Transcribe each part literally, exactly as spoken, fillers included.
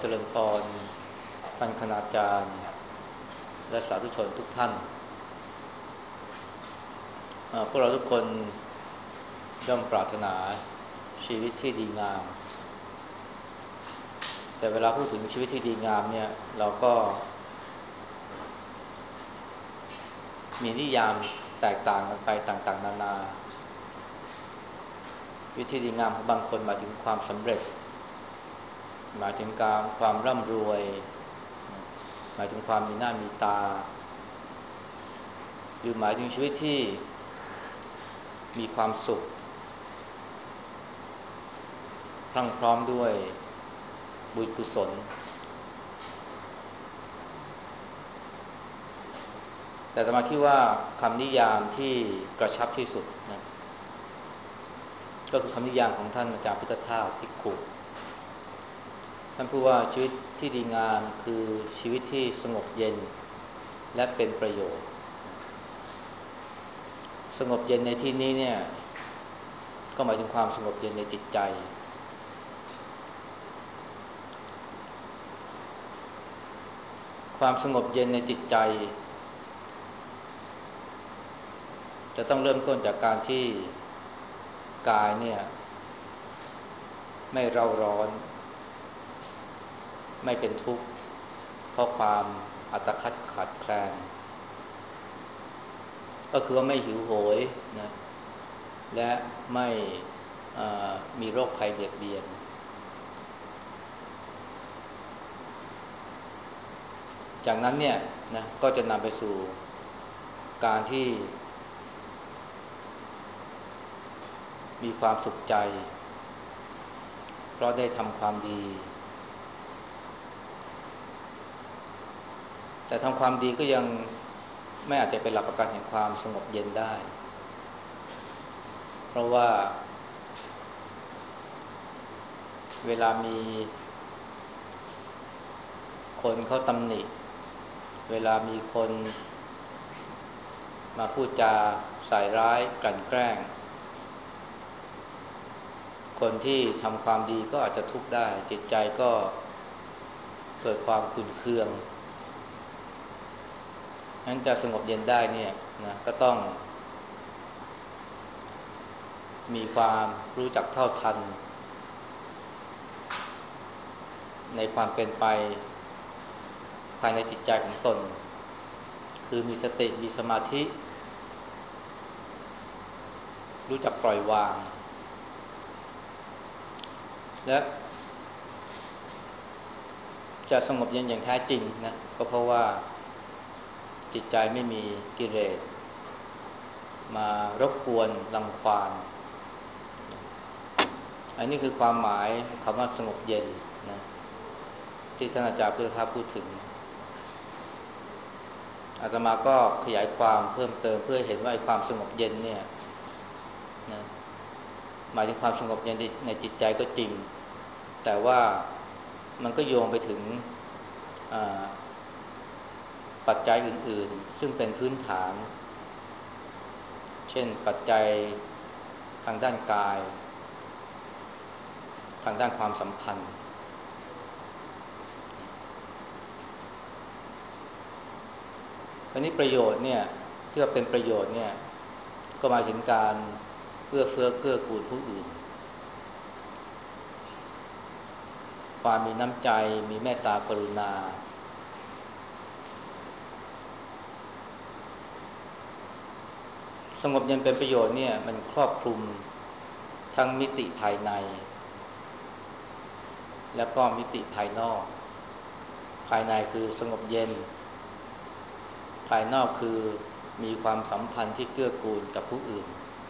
เจริญพรท่านคณาจารย์และสาธุชนทุกท่านพวกเราทุกคนย่อมปรารถนาชีวิตที่ดีงามแต่เวลาพูดถึงชีวิตที่ดีงามเนี่ยเราก็มีนิยามแตกต่างกันไปต่างๆนานาชีวิตที่ดีงามของบางคนหมายถึงความสำเร็จหมายถึงการความร่ำรวยหมายถึงความมีหน้ามีตาหรือหมายถึงชีวิตที่มีความสุขพรั่งพร้อมด้วยบุญกุศลแต่อาตมาคิดว่าคำนิยามที่กระชับที่สุดนะก็คือคำนิยามของท่านอาจารย์พุทธทาสภิกขุท่านพูดว่าชีวิตที่ดีงามคือชีวิตที่สงบเย็นและเป็นประโยชน์สงบเย็นในที่นี้เนี่ยก็หมายถึงความสงบเย็นในจิตใจความสงบเย็นในจิตใจจะต้องเริ่มต้นจากการที่กายเนี่ยไม่เร่าร้อนไม่เป็นทุกข์เพราะความอัตคัดขัดแคลนก็คือว่าไม่หิวโหยนะและไม่มีโรคภัยเบียดเบียนจากนั้นเนี่ยนะก็จะนำไปสู่การที่มีความสุขใจเพราะได้ทำความดีแต่ทำความดีก็ยังไม่อาจจะเป็นหลักประกันแห่งความสงบเย็นได้เพราะว่าเวลามีคนเขาตำหนิเวลามีคนมาพูดจาใส่ร้ายกลั่นแกล้งคนที่ทำความดีก็อาจจะทุกข์ได้จิตใจก็เกิดความขุ่นเคืองงั้นจะสงบเย็นได้เนี่ยนะก็ต้องมีความรู้จักเท่าทันในความเป็นไปภายในจิตใจของตนคือมีสติมีสมาธิรู้จักปล่อยวางและจะสงบเย็นอย่างแท้จริงนะก็เพราะว่าจิตใจไม่มีกิเลสมารบกวนรังควานอันนี้คือความหมายคำว่าสงบเย็นนะที่ท่านอาจารย์พุทธทาสพูดถึงอาตมาก็ขยายความเพิ่มเติมเพื่อเห็นว่าความสงบเย็นเนี่ยนะหมายถึงความสงบเย็นในจิตใจก็จริงแต่ว่ามันก็โยงไปถึงปัจจัยอื่นๆซึ่งเป็นพื้นฐานเช่นปัจจัยทางด้านกายทางด้านความสัมพันธ์คราวนี้ประโยชน์เนี่ยที่ว่าเป็นประโยชน์เนี่ยก็หมายถึงการเอื้อเฟื้อเกื้อกูลผู้อื่นความมีน้ำใจมีเมตตากรุณาสงบเย็นเป็นประโยชน์เนี่ยมันครอบคลุมทั้งมิติภายในแล้วก็มิติภายนอกภายในคือสงบเย็นภายนอกคือมีความสัมพันธ์ที่เกื้อกูลกับผู้อื่น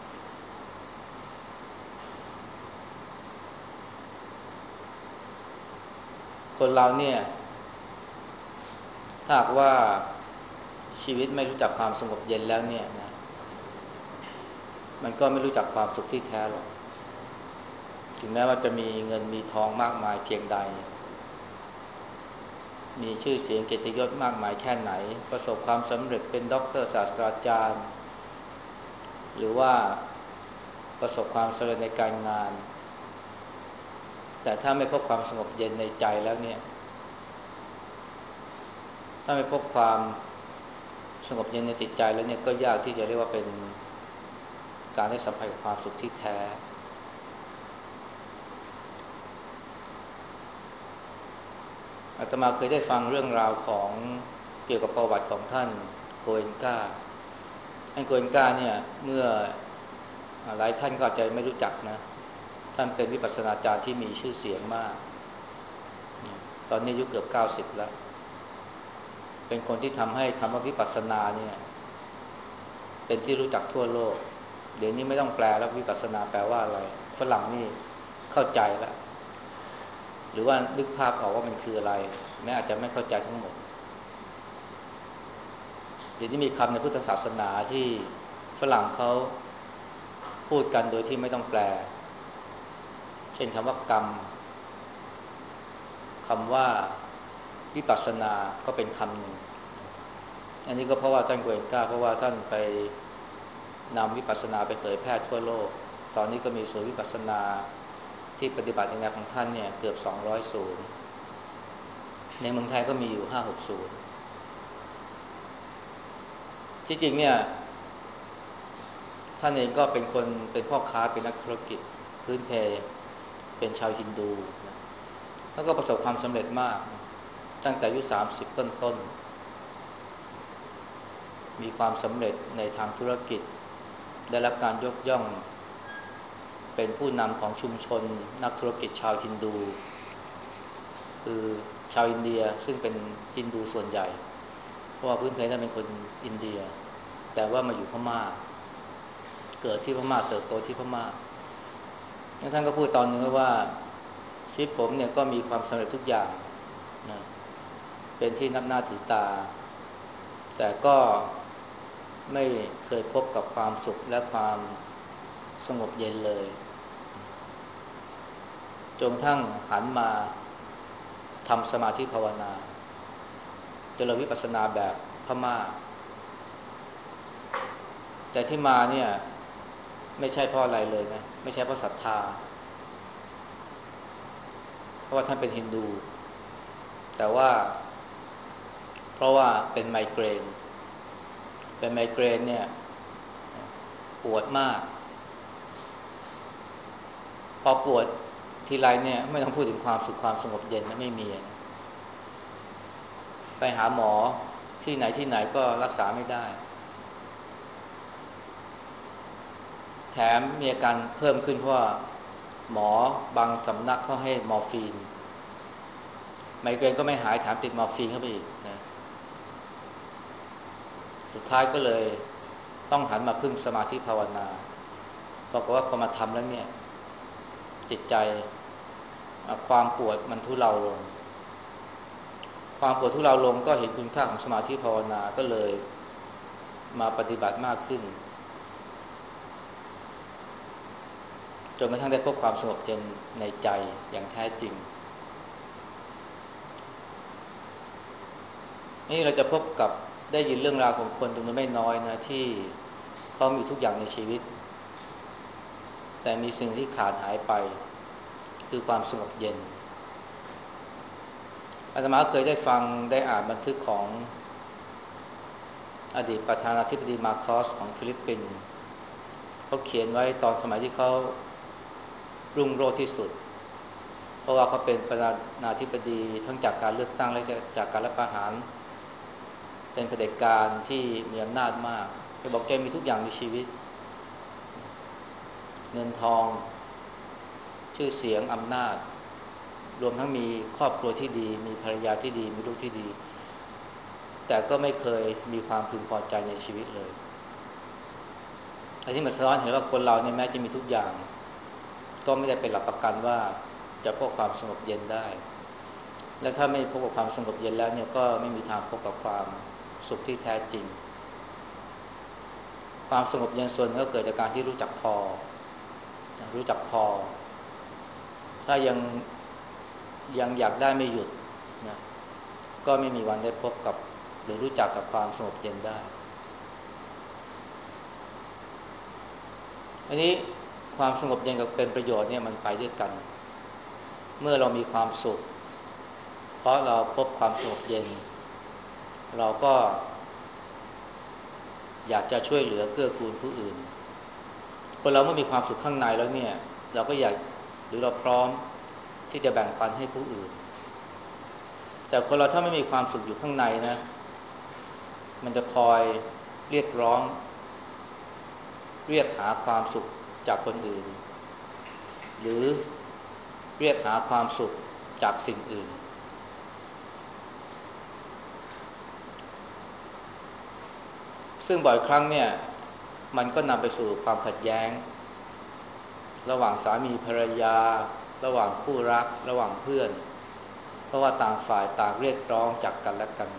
คนเราเนี่ยถ้าหากว่าชีวิตไม่รู้จักความสงบเย็นแล้วเนี่ยนะมันก็ไม่รู้จักความสุขที่แท้หรอกถึงแม้ว่าจะมีเงินมีทองมากมายเพียงใดมีชื่อเสียงเกียรติยศมากมายแค่ไหนประสบความสำเร็จเป็นด็อกเตอร์ศาสตราจารย์หรือว่าประสบความสำเร็จในการงานแต่ถ้าไม่พบความสงบเย็นในใจแล้วเนี่ยถ้าไม่พบความสงบเย็นในจิตใจแล้วเนี่ยก็ยากที่จะเรียกว่าเป็นการได้สัมผัสกับความสุขที่แท้อาตมาเคยได้ฟังเรื่องราวของเกี่ยวกับประวัติของท่านโกเอนกาท่านโกเอนกาเนี่ยเมื่อหลายท่านก็อาจจะไม่รู้จักนะท่านเป็นวิปัสสนาจารย์ที่มีชื่อเสียงมากตอนนี้อายุเกือบเก้าสิบแล้วเป็นคนที่ทำให้คำว่าวิปัสสนาเนี่ยเป็นที่รู้จักทั่วโลกเดี๋ยวนี้ไม่ต้องแปลแล้ววิปัสสนาแปลว่าอะไรฝรั่งนี่เข้าใจแล้วหรือว่านึกภาพออกว่ามันคืออะไรแม้อาจจะไม่เข้าใจทั้งหมดเดี๋ยวนี้มีคำในพุทธศาสนาที่ฝรั่งเขาพูดกันโดยที่ไม่ต้องแปลเช่นคำว่ากรรมคำว่าวิปัสสนาก็เป็นคำหนึ่งอันนี้ก็เพราะว่าท่านโกเอนกาเพราะว่าท่านไปนำวิปัสสนาไปเผยแพร่ทั่วโลกตอนนี้ก็มีศูนย์วิปัสสนาที่ปฏิบัติในแนวของท่านเนี่ยเกือบสองร้อยศูนย์ในเมืองไทยก็มีอยู่ ห้าหก ศูนย์ที่จริงเนี่ยท่านเองก็เป็นคนเป็นพ่อค้าเป็นนักธุรกิจพื้นเพเป็นชาวฮินดูนะแล้วก็ประสบความสำเร็จมากตั้งแต่อายุสามสิบต้นๆมีความสำเร็จในทางธุรกิจได้รับการยกย่องเป็นผู้นำของชุมชนนักธุรกิจชาวฮินดูคือชาวอินเดียซึ่งเป็นฮินดูส่วนใหญ่เพราะว่าพื้นเพท่านเป็นคนอินเดียแต่ว่ามาอยู่พม่าเกิดที่พม่าเติบโตที่พม่าแล้วท่านก็พูดตอนนึงว่าชีวิตผมเนี่ยก็มีความสำเร็จทุกอย่างนะเป็นที่นับหน้าถือตาแต่ก็ไม่เคยพบกับความสุขและความสงบเย็นเลยจนกระทั่งหันมาทำสมาธิภาวนาเจริญวิปัสสนาแบบพม่าแต่ที่มาเนี่ยไม่ใช่เพราะอะไรเลยนะไม่ใช่เพราะศรัทธาเพราะว่าท่านเป็นฮินดูแต่ว่าเพราะว่าเป็นไมเกรนเป็นไมเกรนเนี่ยปวดมากพอปวดทีไรเนี่ยไม่ต้องพูดถึงความสุขความสงบเย็นนะไม่มีนะไปหาหมอที่ไหนที่ไหนก็รักษาไม่ได้แถมมีอาการเพิ่มขึ้นเพราะว่าหมอบางสำนักเขาให้มอร์ฟีนไมเกรนก็ไม่หายแถมติดมอร์ฟีนเข้าไปอีกนะสุดท้ายก็เลยต้องหันมาพึ่งสมาธิภาวนาปรากฏว่าพอมาทำแล้วเนี่ยจิตใจความปวดมันทุเลาลงความปวดทุเลาลงก็เห็นคุณค่าของสมาธิภาวนาก็เลยมาปฏิบัติมากขึ้นจนกระทั่งได้พบความสงบเย็นในใจอย่างแท้จริงนี่เราจะพบกับได้ยินเรื่องราวของคนจำนวนไม่น้อยนะที่เขามีทุกอย่างในชีวิตแต่มีสิ่งที่ขาดหายไปคือความสงบเย็นอาตมาเคยได้ฟังได้อ่านบันทึกของอดีตประธานาธิบดีมาร์โคสของฟิลิปปินส์เขาเขียนไว้ตอนสมัยที่เขารุ่งโรจน์ที่สุดเพราะว่าเขาเป็นประธานาธิบดีทั้งจากการเลือกตั้งและจากการรัฐประหารเป็นเผด็จการที่มีอำนาจมากแกบอกแกมีทุกอย่างในชีวิตเงินทองชื่อเสียงอำนาจรวมทั้งมีครอบครัวที่ดีมีภรรยาที่ดีมีลูกที่ดีแต่ก็ไม่เคยมีความพึงพอใจในชีวิตเลยอันนี้มันสะท้อนเห็นว่าคนเราเนี่ยแม้จะมีทุกอย่างก็ไม่ได้เป็นหลักประกันว่าจะพบความสงบเย็นได้และถ้าไม่พบกับความสงบเย็นแล้วเนี่ยก็ไม่มีทางพบกับความสุขที่แท้จริงความสงบเย็นส่วนก็เกิดจากการที่รู้จักพอรู้จักพอถ้ายังยังอยากได้ไม่หยุดนะก็ไม่มีวันได้พบกับหรือรู้จักกับความสงบเย็นได้อันนี้ความสงบเย็นกับเป็นประโยชน์เนี่ยมันไปด้วยกันเมื่อเรามีความสุขเพราะเราพบความสงบเย็นเราก็อยากจะช่วยเหลือเกื้อกูลผู้อื่นคนเราเมื่อมีความสุขข้างในแล้วเนี่ยเราก็อยากหรือเราพร้อมที่จะแบ่งปันให้ผู้อื่นแต่คนเราถ้าไม่มีความสุขอยู่ข้างในนะมันจะคอยเรียกร้องเรียกหาความสุขจากคนอื่นหรือเรียกหาความสุขจากสิ่งอื่นซึ่งบ่อยครั้งเนี่ยมันก็นำไปสู่ความขัดแย้งระหว่างสามีภรรยาระหว่างคู่รักระหว่างเพื่อนเพราะว่าต่างฝ่ายต่างเรียกร้องจากกันและกัน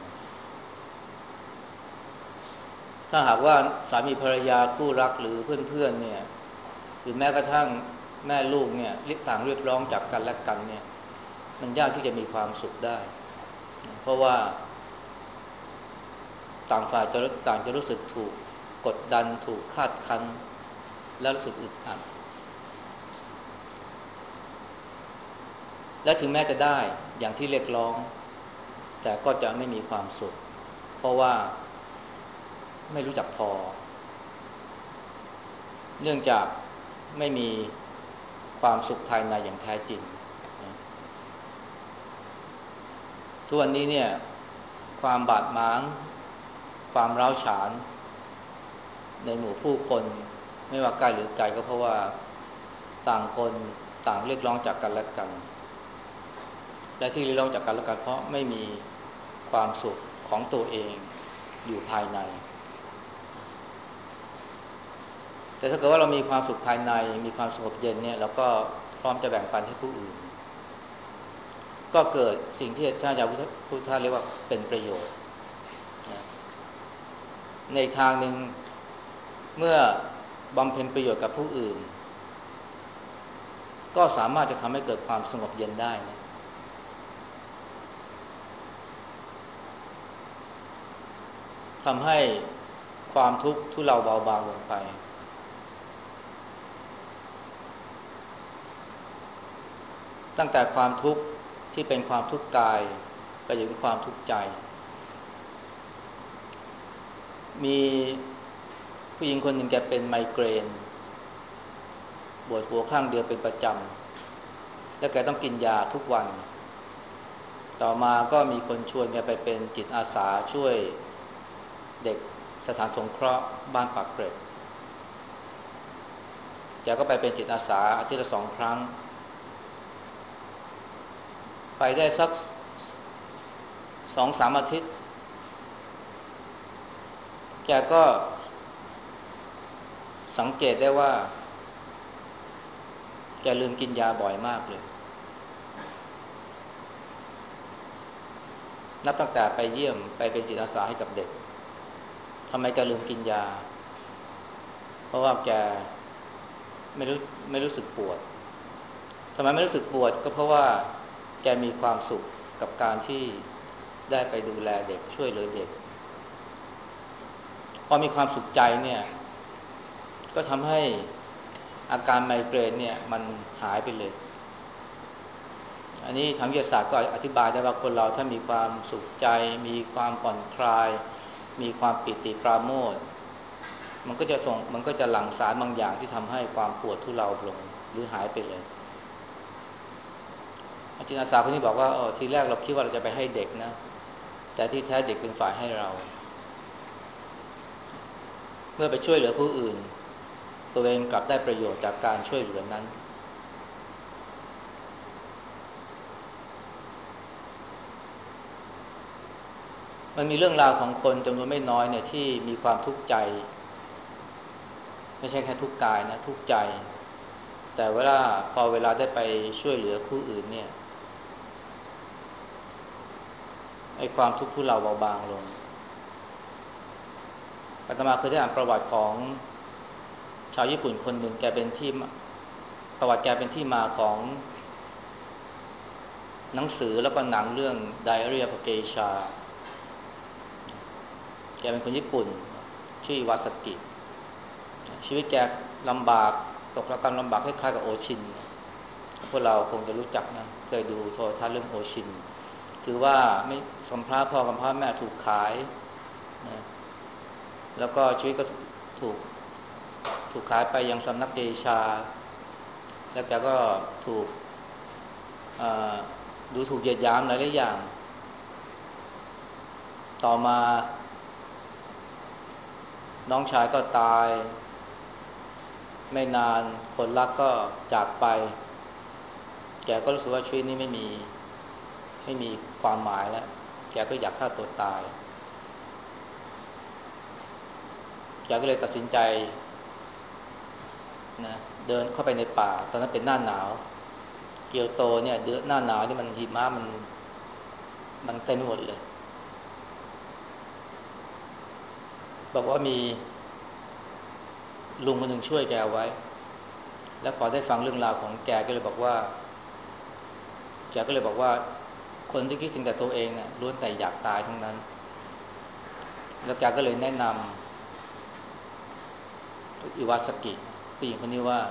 ถ้าหากว่าสามีภรรยาคู่รักหรือเพื่อนๆเนี่ยหรือแม้กระทั่งแม่ลูกเนี่ยเรียกต่างเรียกร้องจากกันและกันเนี่ยมันยากที่จะมีความสุขได้เพราะว่าต่างฝ่ายจะต่างจะรู้สึกถูกกดดันถูกคาดคั้นและรู้สึกอึดอัดและถึงแม้จะได้อย่างที่เรียกร้องแต่ก็จะไม่มีความสุขเพราะว่าไม่รู้จักพอเนื่องจากไม่มีความสุขภายในอย่างแท้จริงทุกวันนี้เนี่ยความบาดหมางความร้าวฉานในหมู่ผู้คนไม่ว่าใกล้หรือไกลก็เพราะว่าต่างคนต่างเรียกร้องจากกันและกันและที่เรียกร้องจากกันและกันเพราะไม่มีความสุขของตัวเองอยู่ภายในแต่ถ้าเกิดว่าเรามีความสุขภายในมีความสงบเย็นเนี่ยเราก็พร้อมจะแบ่งปันให้ผู้อื่นก็เกิดสิ่งที่ท่านอาจารย์พุทธาเรียกว่าเป็นประโยชน์ในทางหนึ่งเมื่อบำเพ็ญประโยชน์กับผู้อื่นก็สามารถจะทำให้เกิดความสงบเย็นได้นะทำให้ความทุกข์ทุเลาเบาบางลงไปตั้งแต่ความทุกข์ที่เป็นความทุกข์กายไปถึงความทุกข์ใจมีผู้หญิงคนหนึ่งแกเป็นไมเกรนปวดหัวข้างเดียวเป็นประจำและแกต้องกินยาทุกวันต่อมาก็มีคนชวนแกไปเป็นจิตอาสาช่วยเด็กสถานสงเคราะห์บ้านปากเกร็ดแกก็ไปเป็นจิตอาสาอาทิตย์ละสองครั้งไปได้สักสองสามอาทิตย์แกก็สังเกตได้ว่าแกลืมกินยาบ่อยมากเลยนับตั้งแต่ไปเยี่ยมไปเป็นจิตอาสาให้กับเด็กทำไมแกลืมกินยาเพราะว่าแกไม่รู้ไม่รู้สึกปวดทำไมไม่รู้สึกปวดก็เพราะว่าแกมีความสุขกับการที่ได้ไปดูแลเด็กช่วยเหลือเด็กพอมีความสุขใจเนี่ยก็ทำให้อาการไมเกรนเนี่ยมันหายไปเลยอันนี้ทางวิทยาศาสตร์ก็อธิบายได้ว่าคนเราถ้ามีความสุขใจมีความผ่อนคลายมีความปิติปราโมทย์มันก็จะส่งมันก็จะหลั่งสารบางอย่างที่ทำให้ความปวดทุเลาลงหรือหายไปเลยอาจารย์อาสาคนนี้บอกว่าเออทีแรกเราคิดว่าเราจะไปให้เด็กนะแต่ที่แท้เด็กเป็นฝ่ายให้เราเมื่อไปช่วยเหลือผู้อื่นตัวเองกลับได้ประโยชน์จากการช่วยเหลือนั้นมันมีเรื่องราวของคนจำนวนไม่น้อยเนี่ยที่มีความทุกข์ใจไม่ใช่แค่ทุกข์กายนะทุกข์ใจแต่เวลาพอเวลาได้ไปช่วยเหลือผู้อื่นเนี่ยไอ้ความทุกข์ทุเลาเบาบางลงอาตมาเคยได้อ่านประวัติของชาวญี่ปุ่นคนหนึ่งแกเป็นที่ประวัติแกเป็นที่มาของหนังสือแล้วก็หนังเรื่อง Diary of a Geisha แกเป็นคนญี่ปุ่นชื่อวาซากิชีวิตแกลำบากตกระกำลำบากคล้ายๆกับโอชินพวกเราคงจะรู้จักนะเคยดูโทรทัศน์เรื่องโอชินคือว่าไม่สมพระพ่อกับพ่อแม่ถูกขายนะแล้วก็ชีวิตก็ถูกถูกขายไปยังสำนักเกชาแล้วแกก็ถูกดูถูกเหยียดหยามหลายๆอย่างต่อมาน้องชายก็ตายไม่นานคนรักก็จากไปแกก็รู้สึกว่าชีวิตนี้ไม่มีไม่มีความหมายแล้วแกก็อยากฆ่าตัวตายแกก็เลยตัดสินใจนะเดินเข้าไปในป่าตอนนั้นเป็นหน้าหนาวเกียวโตเนี่ยเดือนหน้าหนาวนี่มันหิมะมันมันเต็มหมดเลยบอกว่ามีลุงคนหนึ่งช่วยแกไว้แล้วพอได้ฟังเรื่องราวของแกก็เลยบอกว่าแกก็เลยบอกว่าคนที่คิดถึงแต่ตัวเองเนี่ยล้วนแต่อยากตายทั้งนั้นแล้วแกก็เลยแนะนำอิวาสกิผู้หญิงคนนี้ว่า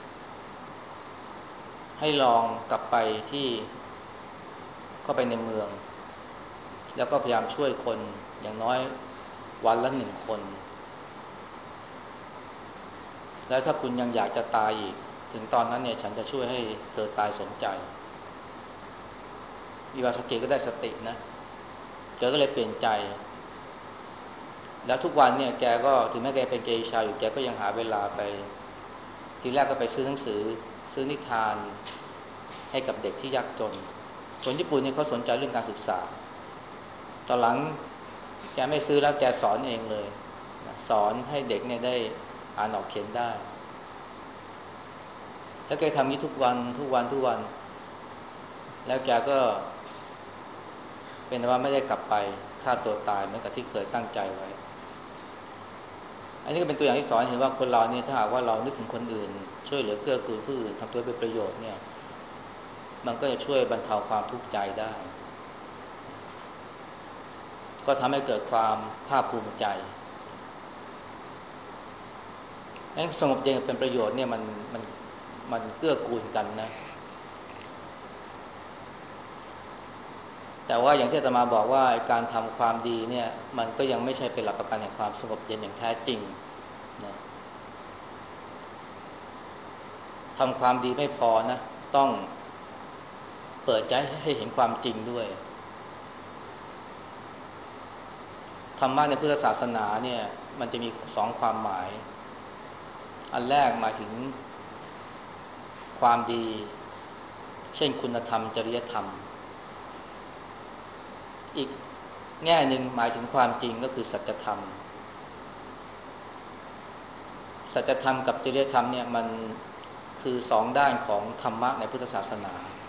ให้ลองกลับไปที่เข้าไปในเมืองแล้วก็พยายามช่วยคนอย่างน้อยวันละหนึ่งคนแล้วถ้าคุณยังอยากจะตายอีกถึงตอนนั้นเนี่ยฉันจะช่วยให้เธอตายสมใจอิวาสกิก็ได้สตินะแกก็เลยเปลี่ยนใจแล้วทุกวันเนี่ยแกก็ถึงแม้แกเป็นเกย์ชายอยู่แกก็ยังหาเวลาไปทีแรกก็ไปซื้อหนังสือซื้อนิทานให้กับเด็กที่ยากจนคนญี่ปุ่นเนี่ยเขาสนใจเรื่องการศึกษาตอนหลังแกไม่ซื้อแล้วแกสอนเองเลยสอนให้เด็กเนี่ยได้อ่านออกเขียนได้แล้วแกทำนี้ทุกวันทุกวันทุกวันแล้วแกก็เป็นว่าไม่ได้กลับไปฆ่าตัวตายเหมือนกับที่เคยตั้งใจไว้อันนี้ก็เป็นตัวอย่างที่สอนเห็นว่าคนเราเนี่ยถ้าหากว่าเรานึกถึงคนอื่นช่วยเหลือเกื้อกูลผู้อื่นทำตัวเป็นประโยชน์เนี่ยมันก็จะช่วยบรรเทาความทุกข์ใจได้ก็ทำให้เกิดความภาคภูมิใจสงบเย็นเป็นประโยชน์เนี่ยมันมันมันเกื้อกูลกันนะแต่ว่าอย่างที่อาตมาบอกว่าการทำความดีเนี่ยมันก็ยังไม่ใช่เป็นหลักประกันแห่งความสงบเย็นอย่างแท้จริงนะทำความดีไม่พอนะต้องเปิดใจให้เห็นความจริงด้วยธรรมะในพุทธศาสนาเนี่ยมันจะมีสองความหมายอันแรกหมายถึงความดีเช่นคุณธรรมจริยธรรมอีกแง่หนึ่งหมายถึงความจริงก็คือสัจธรรมสัจธรรมกับจริยธรรมเนี่ยมันคือสองด้านของธรรมะในพุทธศาสนา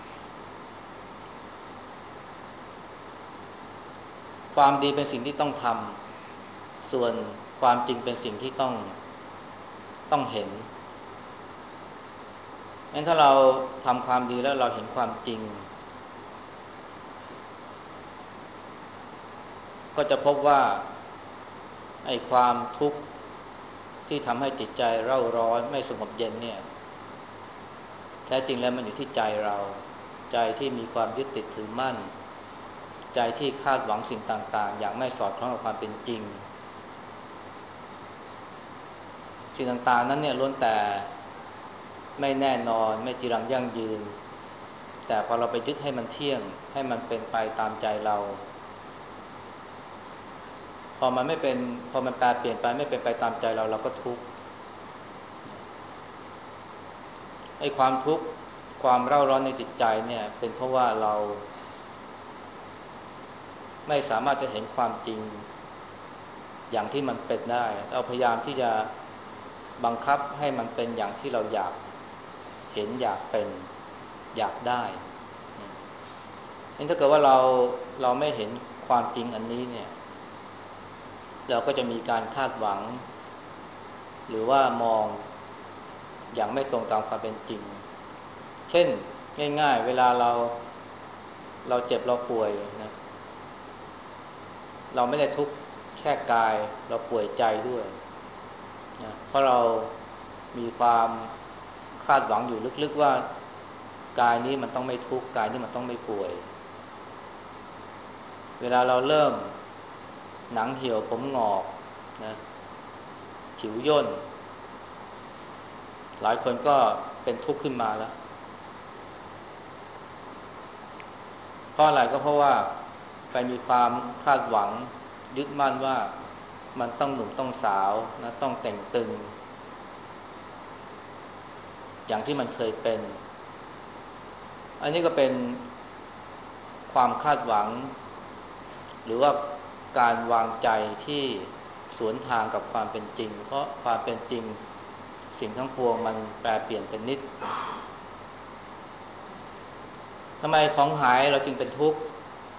ความดีเป็นสิ่งที่ต้องทำส่วนความจริงเป็นสิ่งที่ต้องต้องเห็นงั้นถ้าเราทำความดีแล้วเราเห็นความจริงก็จะพบว่าไอ้ความทุกข์ที่ทำให้จิตใจเร่าร้อนไม่สงบเย็นเนี่ยแท้จริงแล้วมันอยู่ที่ใจเราใจที่มีความยึดติดถือมั่นใจที่คาดหวังสิ่งต่างๆอย่างไม่สอดคล้องกับความเป็นจริงสิ่งต่างๆนั้นเนี่ยล้วนแต่ไม่แน่นอนไม่จีรังยั่งยืนแต่พอเราไปยึดให้มันเที่ยงให้มันเป็นไปตามใจเราพอมันไม่เป็นพอมันแปรเปลี่ยนไปไม่เป็นไปตามใจเราเราก็ทุกข์ไอ้ความทุกข์ความเร่าร้อนในจิตใจเนี่ยเป็นเพราะว่าเราไม่สามารถจะเห็นความจริงอย่างที่มันเป็นได้เราพยายามที่จะบังคับให้มันเป็นอย่างที่เราอยากเห็นอยากเป็นอยากได้งั้นถ้าเกิดว่าเราเราไม่เห็นความจริงอันนี้เนี่ยเราก็จะมีการคาดหวังหรือว่ามองอย่างไม่ตรงตามความเป็นจริงเช่นง่ายๆเวลาเราเราเจ็บเราป่วยนะเราไม่ได้ทุกข์แค่กายเราป่วยใจด้วยนะเพราะเรามีความคาดหวังอยู่ลึกๆว่ากายนี้มันต้องไม่ทุกข์กายนี้มันต้องไม่ป่วยเวลาเราเริ่มหนังเหี่ยวผมงอกนะผิวย่นหลายคนก็เป็นทุกข์ขึ้นมาแล้วเพราะอะไรก็เพราะว่าไปมีความคาดหวังยึดมั่นว่ามันต้องหนุ่มต้องสาวนะต้องแต่งตึงอย่างที่มันเคยเป็นอันนี้ก็เป็นความคาดหวังหรือว่าการวางใจที่สวนทางกับความเป็นจริงเพราะความเป็นจริงสิ่งทั้งปวงมันแปรเปลี่ยนเป็นนิจทำไมของหายเราจึงเป็นทุกข์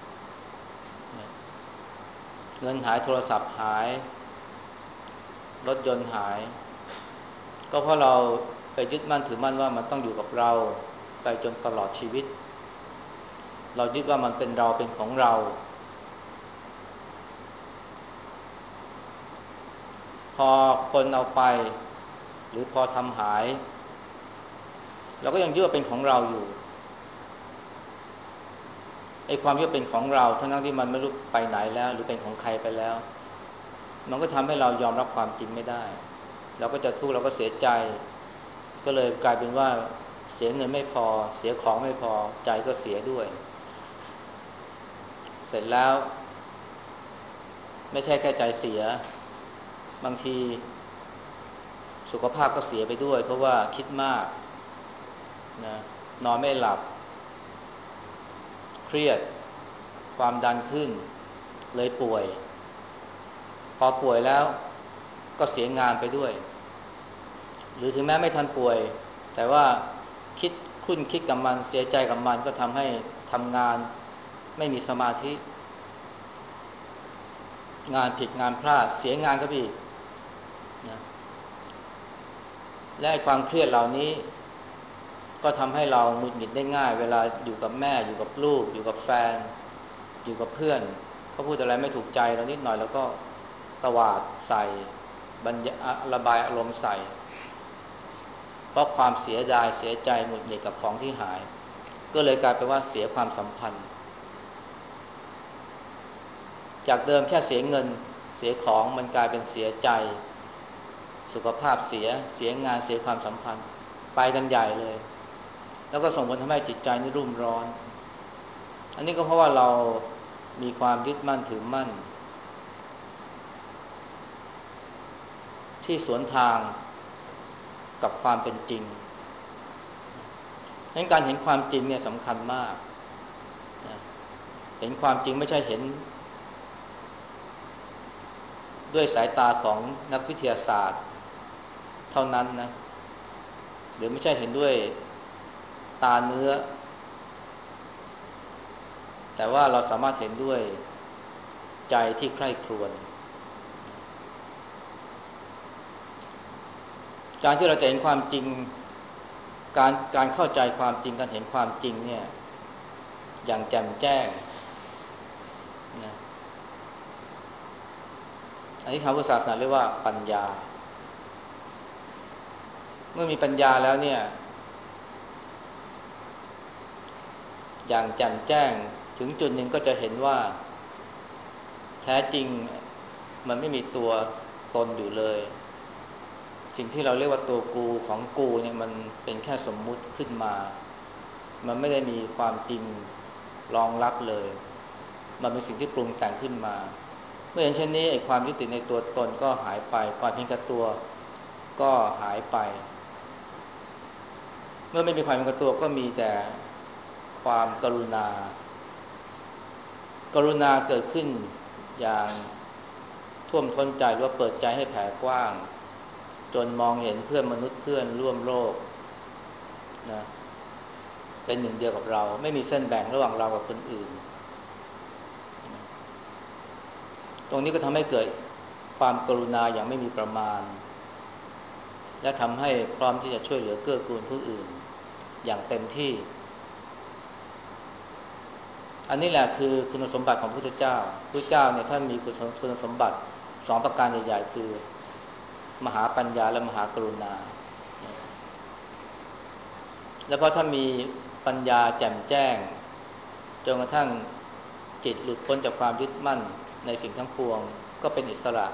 เงินหายโทรศัพท์หายรถยนต์หายก็เพราะเราไปยึดมั่นถือมั่นว่ามันต้องอยู่กับเราไปจนตลอดชีวิตเรายึดว่ามันเป็นเราเป็นของเราพอคนเอาไปหรือพอทำหายเราก็ยังยึดว่าเป็นของเราอยู่ไอ้ความยึดเป็นของเราทั้งๆที่มันไม่รู้ไปไหนแล้วหรือเป็นของใครไปแล้วมันก็ทำให้เรายอมรับความจริงไม่ได้เราก็จะทุกข์เราก็เสียใจก็เลยกลายเป็นว่าเสียเงินไม่พอเสียของไม่พอใจก็เสียด้วยเสร็จแล้วไม่ใช่แค่ใจเสียบางทีสุขภาพก็เสียไปด้วยเพราะว่าคิดมากนะนอนไม่หลับเครียดความดันขึ้นเลยป่วยพอป่วยแล้วก็เสียงานไปด้วยหรือถึงแม้ไม่ทันป่วยแต่ว่าคิดคุ้นคิดกับมันเสียใจกับมันก็ทำให้ทำงานไม่มีสมาธิงานผิดงานพลาดเสียงานก็อีกนะและความเครียดเหล่านี้ก็ทำให้เราหงุดหงิดได้ง่ายเวลาอยู่กับแม่อยู่กับลูกอยู่กับแฟนอยู่กับเพื่อนเขาพูดอะไรไม่ถูกใจเรานิดหน่อยแล้วก็ตวาดใส่บรรยาระบายอารมณ์ใส่เพราะความเสียดายเสียใจหงุดหงิดกับของที่หายก็เลยกลายเป็นว่าเสียความสัมพันธ์จากเดิมแค่เสียเงินเสียของมันกลายเป็นเสียใจสุขภาพเสียเสียงานเสียความสัมพันธ์ไปกันใหญ่เลยแล้วก็ส่งผลทำให้จิตใจนี่รุ่มร้อนอันนี้ก็เพราะว่าเรามีความยึดมั่นถือมั่นที่สวนทางกับความเป็นจริงดังนั้นการเห็นความจริงเนี่ยสำคัญมากเห็นความจริงไม่ใช่เห็นด้วยสายตาของนักวิทยาศาสตร์เท่านั้นนะหรือไม่ใช่เห็นด้วยตาเนื้อแต่ว่าเราสามารถเห็นด้วยใจที่ใคร่ครวญการที่เราจะเห็นความจริงการการเข้าใจความจริงการเห็นความจริงเนี่ยอย่างแจ่มแจ้งนะอันนี้ทางพุทธศาสนาเรียกว่าปัญญาเมื่อมีปัญญาแล้วเนี่ยอย่างแจ่มแจ้งถึงจุดหนึ่งก็จะเห็นว่าแท้จริงมันไม่มีตัวตนอยู่เลยสิ่งที่เราเรียกว่าตัวกูของกูเนี่ยมันเป็นแค่สมมุติขึ้นมามันไม่ได้มีความจริงรองรับเลยมันเป็นสิ่งที่ปรุงแต่งขึ้นมาเมื่อเห็นเช่นนี้ไอ้ความยึดติดในตัวตนก็หายไปความเห็นแก่ตัวก็หายไปเมื่อไม่มีความเห็นแก่ตัวก็มีแต่ความกรุณากรุณาเกิดขึ้นอย่างท่วมท้นใจหรือว่าเปิดใจให้แผ่กว้างจนมองเห็นเพื่อนมนุษย์เพื่อนร่วมโลกนะเป็นหนึ่งเดียวกับเราไม่มีเส้นแบ่งระหว่างเรากับคนอื่นตรงนี้ก็ทำให้เกิดความกรุณาอย่างไม่มีประมาณและทำให้พร้อมที่จะช่วยเหลือเกื้อกูลผู้อื่นอย่างเต็มที่อันนี้แหละคือคุณสมบัติของพระพุทธเจ้าพระเจ้าเนี่ยท่านมีคุณสมบัติสองประการใหญ่ๆคือมหาปัญญาและมหากรุณาแล้วพอท่านมีปัญญาแจ่มแจ้งจนกระทั่งจิจิตหลุดพ้นจากความยึดมั่นในสิ่งทั้งปวงก็เป็นอิสระ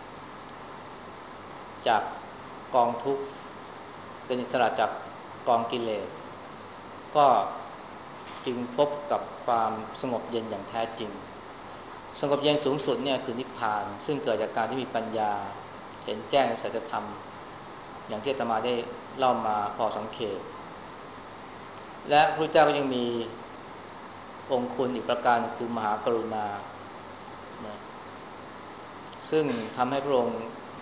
จากกองทุกข์เป็นอิสระจากกองกิเลสก็จึงพบกับความสงบเย็นอย่างแท้จริงสงบเย็นสูงสุดเนี่ยคือนิพพานซึ่งเกิดจากการที่มีปัญญาเห็นแจ้งสัจธรรมอย่างที่อาตมาได้เล่ามาพอสังเขปและพระพุทธเจ้าก็ยังมีองค์คุณอีกประการคือมหากรุณานะซึ่งทำให้พระองค์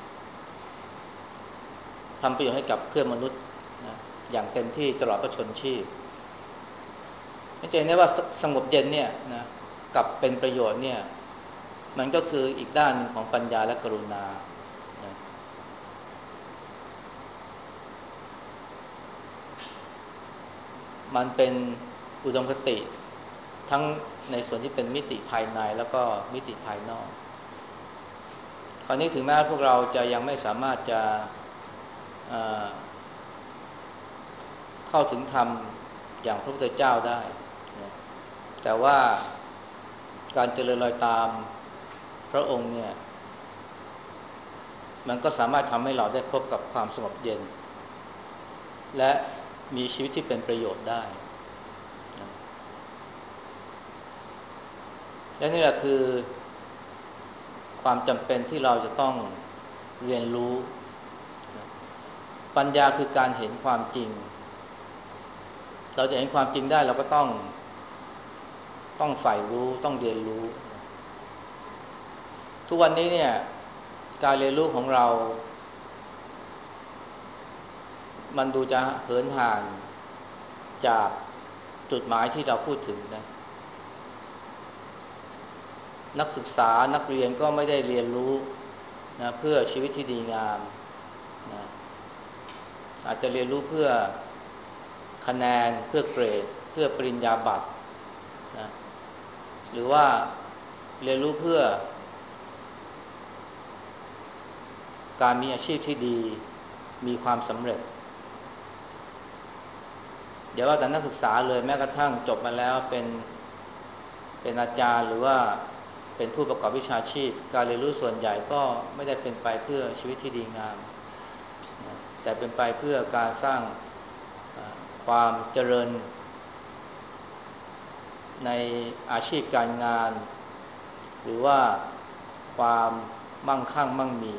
ทำประโยชน์ให้กับเพื่อนมนุษย์นะอย่างเต็มที่ตลอดพระชนชีพให้เห็นได้ว่าสงบเย็นเนี่ยนะกับเป็นประโยชน์เนี่ยมันก็คืออีกด้านหนึ่งของปัญญาและกรุณานะมันเป็นอุดมคติทั้งในส่วนที่เป็นมิติภายในแล้วก็มิติภายนอกคราวนี้ถึงแม้พวกเราจะยังไม่สามารถจะเข้าถึงธรรมอย่างพระพุทธเจ้าได้นะแต่ว่าการเจริญรอยตามพระองค์เนี่ยมันก็สามารถทำให้เราได้พบกับความสงบเย็นและมีชีวิตที่เป็นประโยชน์ได้นะและนี่แหละคือความจำเป็นที่เราจะต้องเรียนรู้นะปัญญาคือการเห็นความจริงเราจะเห็นความจริงได้เราก็ต้องต้องใฝ่รู้ต้องเรียนรู้ทุกวันนี้เนี่ยการเรียนรู้ของเรามันดูจะเหินห่างจากจุดหมายที่เราพูดถึงนะนักศึกษานักเรียนก็ไม่ได้เรียนรู้นะเพื่อชีวิตที่ดีงามนะอาจจะเรียนรู้เพื่อคะแนนเพื่อเกรดเพื่อปริญญาบัตรนะหรือว่าเรียนรู้เพื่อการมีอาชีพที่ดีมีความสำเร็จเดี๋ยวว่าแต่นักศึกษาเลยแม้กระทั่งจบมาแล้วเป็นเป็นอาจารย์หรือว่าเป็นผู้ประกอบวิชาชีพการเรียนรู้ส่วนใหญ่ก็ไม่ได้เป็นไปเพื่อชีวิตที่ดีงามนะแต่เป็นไปเพื่อการสร้างความเจริญในอาชีพการงานหรือว่าความมั่งคั่งมั่งมี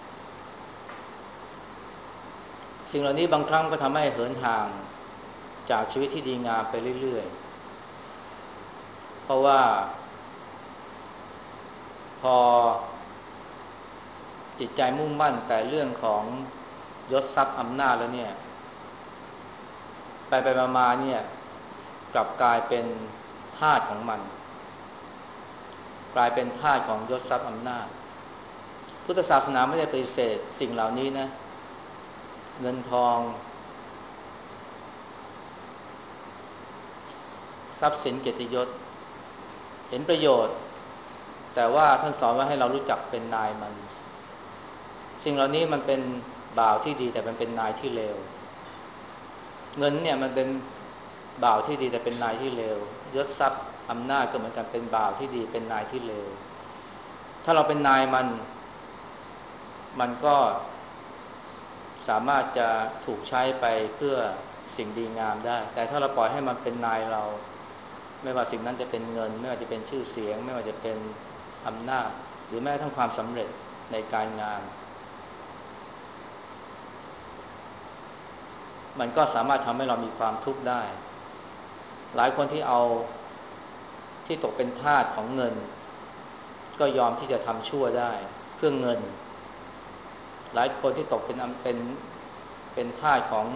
สิ่งเหล่านี้บางครั้งก็ทำให้เหินห่างจากชีวิตที่ดีงามไปเรื่อยๆเพราะว่าพอจิตใจมุ่งมั่นแต่เรื่องของยศทรัพย์อำนาจแล้วเนี่ยไปไปมาๆเนี่ยกลับกลายเป็นทาสของมันกลายเป็นทาสของยศทรัพย์อำนาจพุทธศาสนาไม่ได้ปฏิเสธสิ่งเหล่านี้นะเงินทองทรัพย์สินเกียรติยศเห็นประโยชน์แต่ว่าท่านสอนว่าให้เรารู้จักเป็นนายมันสิ่งเหล่านี้มันเป็นบ่าวที่ดีแต่มันเป็นนายที่เลวเงินเนี่ยมันเป็นบ่าวที่ดีแต่เป็นนายที่เลวยศทรัพย์อำนาจก็เหมือนกันเป็นบ่าวที่ดีเป็นนายที่เลวถ้าเราเป็นนายมันมันก็สามารถจะถูกใช้ไปเพื่อสิ่งดีงามได้แต่ถ้าเราปล่อยให้มันเป็นนายเราไม่ว่าสิ่งนั้นจะเป็นเงินไม่ว่าจะเป็นชื่อเสียงไม่ว่าจะเป็นอำนาจหรือแม้กระทั่งความสำเร็จในการงานมันก็สามารถทำให้เรามีความทุกข์ได้หลายคนที่เอาที่ตกเป็นทาสของเงินก็ยอมที่จะทำชั่วได้เพื่อเงินหลายคนที่ตกเป็นเป็นเป็นทาสของ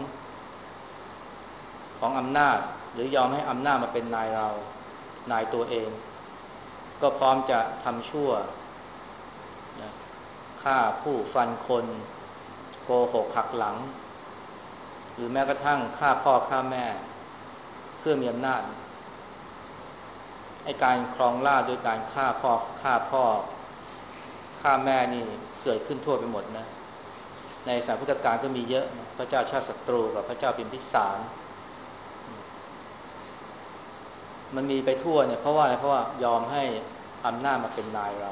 ของอำนาจหรือยอมให้อำนาจมาเป็นนายเรานายตัวเองก็พร้อมจะทำชั่วนะฆ่าผู้ฟันคนโกหกหักหลังหรือแม้กระทั่งฆ่าพ่อฆ่าแม่เพื่อมีอำนาจไอ้การครองราชย์โดยการฆ่าพ่อฆ่าพ่อฆ่าแม่นี่เกิดขึ้นทั่วไปหมดนะในสมัยพุทธกาลก็มีเยอะนะพระเจ้าชาติศัตรูกับพระเจ้าพิมพิสารมันมีไปทั่วเนี่ยเพราะว่าอะไรเพราะว่ายอมให้อำนาจมาเป็นนายเรา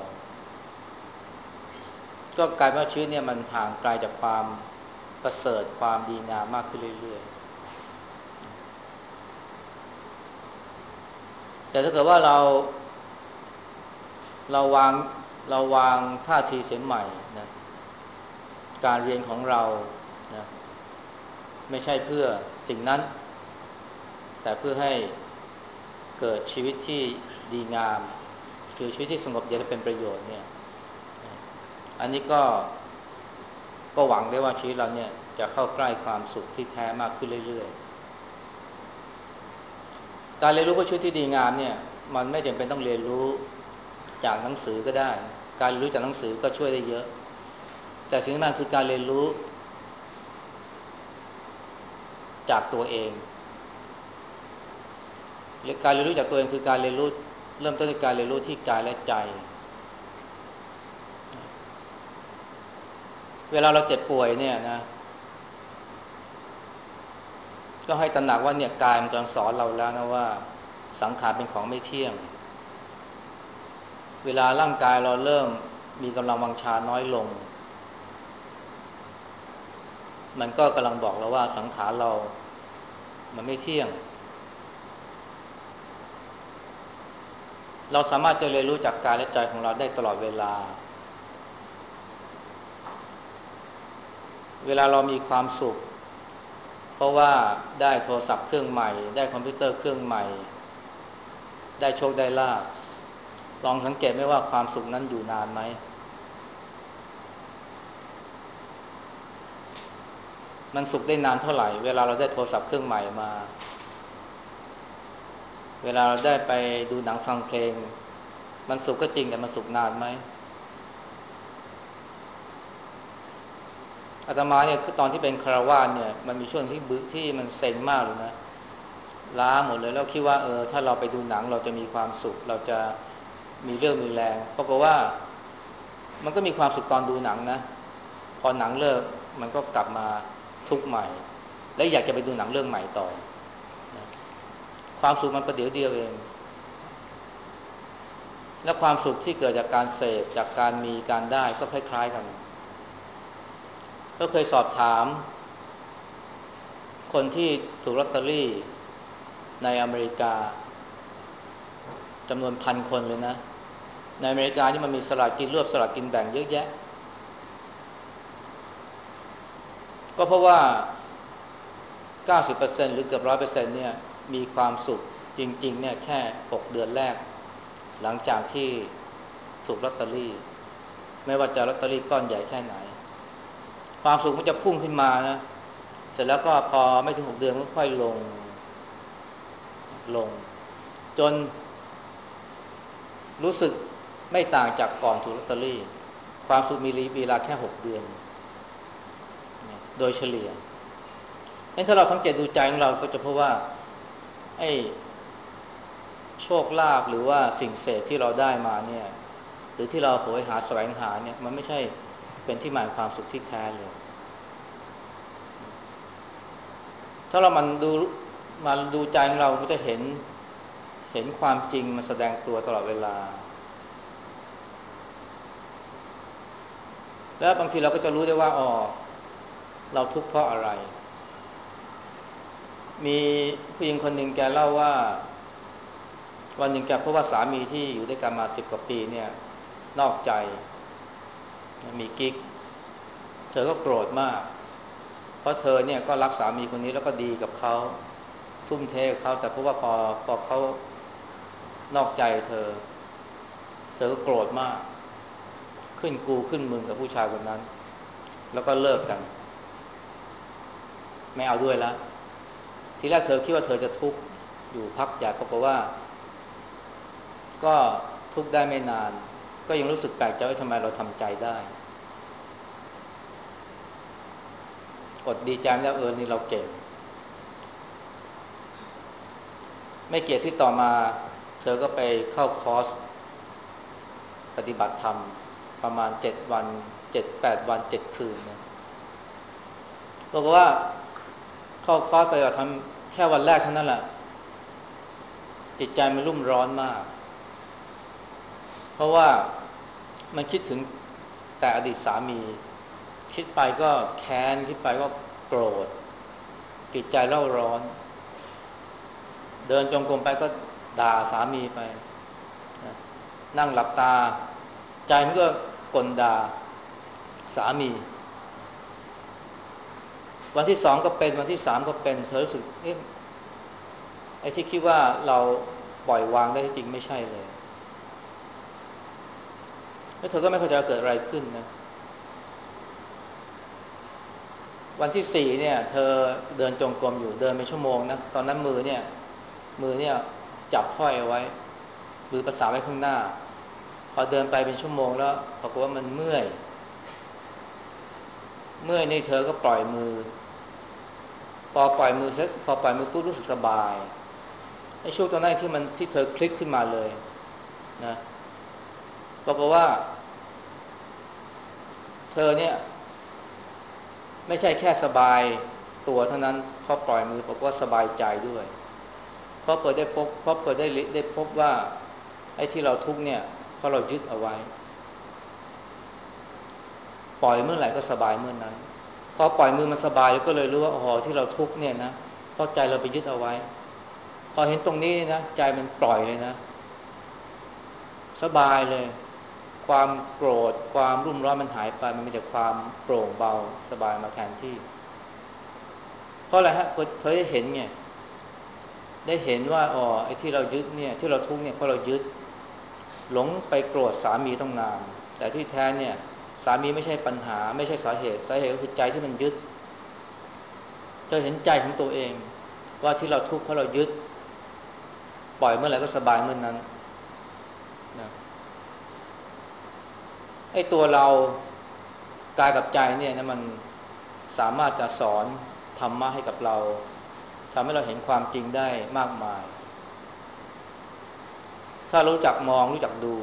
ก็กลายเป็นว่าชีวิตเนี่ยมันห่างไกลจากความประเสริฐความดีงามมากขึ้นเรื่อยๆแต่ถ้าเกิดว่าเราเราวางเราวางท่าทีเสียใหม่นะการเรียนของเรานะไม่ใช่เพื่อสิ่งนั้นแต่เพื่อให้เกิดชีวิตที่ดีงามคือชีวิตที่สงบเย็นและเป็นประโยชน์เนี่ยอันนี้ก็ก็หวังได้ว่าชีวิตเราเนี่ยจะเข้าใกล้ความสุขที่แท้มากขึ้นเรื่อยๆการเรียนรู้เพื่อชีวิตที่ดีงามเนี่ยมันไม่จำเป็นต้องเรียนรู้จากหนังสือก็ได้การเรียนรู้จากหนังสือก็ช่วยได้เยอะแต่สิ่งสำคัญคือการเรียนรู้จากตัวเองการเรียนรู้จากตัวเองคือการเรียนรู้เริ่มต้นจากการเรียนรู้ที่กายและใจเวลาเราเจ็บป่วยเนี่ยนะก็ให้ตระหนักว่าเนี่ยกายมันกำลังสอนเราแล้วนะว่าสังขารเป็นของไม่เที่ยงเวลาร่างกายเราเริ่มมีกำลังวังชาน้อยลงมันก็กำลังบอกเราว่าสังขารเรามันไม่เที่ยงเราสามารถจะเรียนรู้จากกายและใจของเราได้ตลอดเวลาเวลาเรามีความสุขเพราะว่าได้โทรศัพท์เครื่องใหม่ได้คอมพิวเตอร์เครื่องใหม่ได้โชคได้ลาภลองสังเกตไหมว่าความสุขนั้นอยู่นานไหมมันสุขได้นานเท่าไหร่เวลาเราได้โทรศัพท์เครื่องใหม่มาเวลาเราได้ไปดูหนังฟังเพลงมันสุขก็จริงแต่มันสุขนานไหมอาตมาเนี่ยคือตอนที่เป็นคฤหัสถ์เนี่ยมันมีช่วงที่บึที่มันเซ็งมากเลยนะล้าหมดเลยแล้วคิดว่าเออถ้าเราไปดูหนังเราจะมีความสุขเราจะมีเรื่องมีแรงปรากฏว่ามันก็มีความสุขตอนดูหนังนะพอหนังเลิกมันก็กลับมาทุกข์ใหม่และอยากจะไปดูหนังเรื่องใหม่ต่อนะความสุขมันประเดี๋ยวเดียวเองและความสุขที่เกิดจากการเสพจากการมีการได้ก็คล้ายๆกันก็เคยสอบถามคนที่ถูกลอตเตอรี่ในอเมริกาจำนวนพันคนเลยนะในอเมริกานี่มันมีสลากกินรวบสลากกินแบ่งเยอะแยะก็เพราะว่า เก้าสิบเปอร์เซ็นต์ หรือเกือบ หนึ่งร้อยเปอร์เซ็นต์ เนี่ยมีความสุขจริงๆเนี่ยแค่หกเดือนแรกหลังจากที่ถูกลอตเตอรี่ไม่ว่าจะลอตเตอรี่ก้อนใหญ่แค่ไหนความสุขมันจะพุ่งขึ้นมานะเสร็จแล้วก็พอไม่ถึงหกเดือนก็ค่อยลงลงจนรู้สึกไม่ต่างจากก่อนถูกลอตเตอรี่ความสุขมีเวลาแค่หกเดือนโดยเฉลี่ยงั้นถ้าเราสังเกตดูใจของเราก็จะพบว่าไอ้โชคลาภหรือว่าสิ่งเสพที่เราได้มาเนี่ยหรือที่เราโหยหาแสวงหาเนี่ยมันไม่ใช่เป็นที่หมายความสุขที่แท้เลยถ้าเรามันดูมาดูใจของเราก็จะเห็นเห็นความจริงมันแสดงตัวตลอดเวลาแล้วบางทีเราก็จะรู้ได้ว่าอ๋อเราทุกข์เพราะอะไรมีผู้หญิงคนหนึ่งแกเล่าว่าวันหนึ่งแกพบว่าสามีที่อยู่ด้วยกันมาสิบกว่าปีเนี่ยนอกใจมีกิ๊กเธอก็โกรธมากเพราะเธอเนี่ยก็รักสามีคนนี้แล้วก็ดีกับเขาทุ่มเทกับเขาแต่เพราะว่าพอพอเขานอกใจเธอเธอก็โกรธมากขึ้นกูขึ้นมึงกับผู้ชายคนนั้นแล้วก็เลิกกันไม่เอาด้วยแล้วทีแรกเธอคิดว่าเธอจะทุกข์อยู่พักใหญ่ปรากฏว่าก็ทุกข์ได้ไม่นานก็ยังรู้สึกแปลกใจว่าทำไมเราทำใจได้อดดีใจแล้วเออนี่เราเก่งไม่เกียรติที่ต่อมาเธอก็ไปเข้าคอร์สปฏิบัติธรรมประมาณเจ็ดวันเจ็ดแปดวันเจ็ดคืนนะบอกว่าเข้าคอร์สไปก็ทำแค่วันแรกเท่านั้นแหละจิตใจมันรุ่มร้อนมากเพราะว่ามันคิดถึงแต่อดีตสามีคิดไปก็แค้นคิดไปก็โกรธจิตใจเร่าร้อนเดินจงกรมไปก็ด่าสามีไปนั่งหลับตาใจมันก็กลด่าสามีวันที่สองก็เป็นวันที่สามก็เป็นเธอรู้สึกเอ๊ะไอ้ที่คิดว่าเราปล่อยวางได้จริงไม่ใช่เลยแล้วเธอก็ไม่เข้าใจเกิดอะไรขึ้นนะวันที่สี่เนี่ยเธอเดินจงกรมอยู่เดินไปชั่วโมงนะตอนนั้นมือเนี่ยมือเนี่ยจับห้อยเอาไว้มือประสานไว้ข้างหน้าพอเดินไปเป็นชั่วโมงแล้วปรากฏว่ามันเมื่อยเมื่อยนี่เธอก็ปล่อยมือพอปล่อยมือเสร็จพอปล่อยมือปุ๊บรู้สึกสบายไอ้ช่วงตอนนั้นที่มันที่เธอคลิกขึ้นมาเลยนะปรากฏว่าเธอเนี่ยไม่ใช่แค่สบายตัวเท่านั้นพอปล่อยมือปรากฏว่าสบายใจด้วยเพราะเปิดได้พบเพราะเปิดได้ได้พบว่าไอ้ที่เราทุกข์เนี่ยเพราะเรายึดเอาไว้ปล่อยเมื่อไหร่ก็สบายเมื่อนั้นพอปล่อยมือมันสบายก็เลยรู้ว่าอ๋อที่เราทุกข์เนี่ยนะเพราะใจเราไปยึดเอาไว้พอเห็นตรงนี้นะใจมันปล่อยเลยนะสบายเลยความโกรธความรุ่มร้อนมันหายไปมันมีแต่ความโปร่งเบาสบายมาแทนที่เพราะอะไรฮะเพราะเธอได้เห็นไงได้เห็นว่าอ๋อไอ้ที่เรายึดเนี่ยที่เราทุกข์เนี่ยเพราะเรายึดหลงไปโกรธสามีต้องนานแต่ที่แท้เนี่ยสามีไม่ใช่ปัญหาไม่ใช่สาเหตุสาเหตุก็คือใจที่มันยึดเธอเห็นใจของตัวเองว่าที่เราทุกข์เพราะเรายึดปล่อยเมื่อไหร่ก็สบายเมื่อนนั้นนะไอ้ตัวเรากายกับใจเนี่ยนะมันสามารถจะสอนธรรมะให้กับเราทำให้เราเห็นความจริงได้มากมายถ้ารู้จักมองรู้จักดู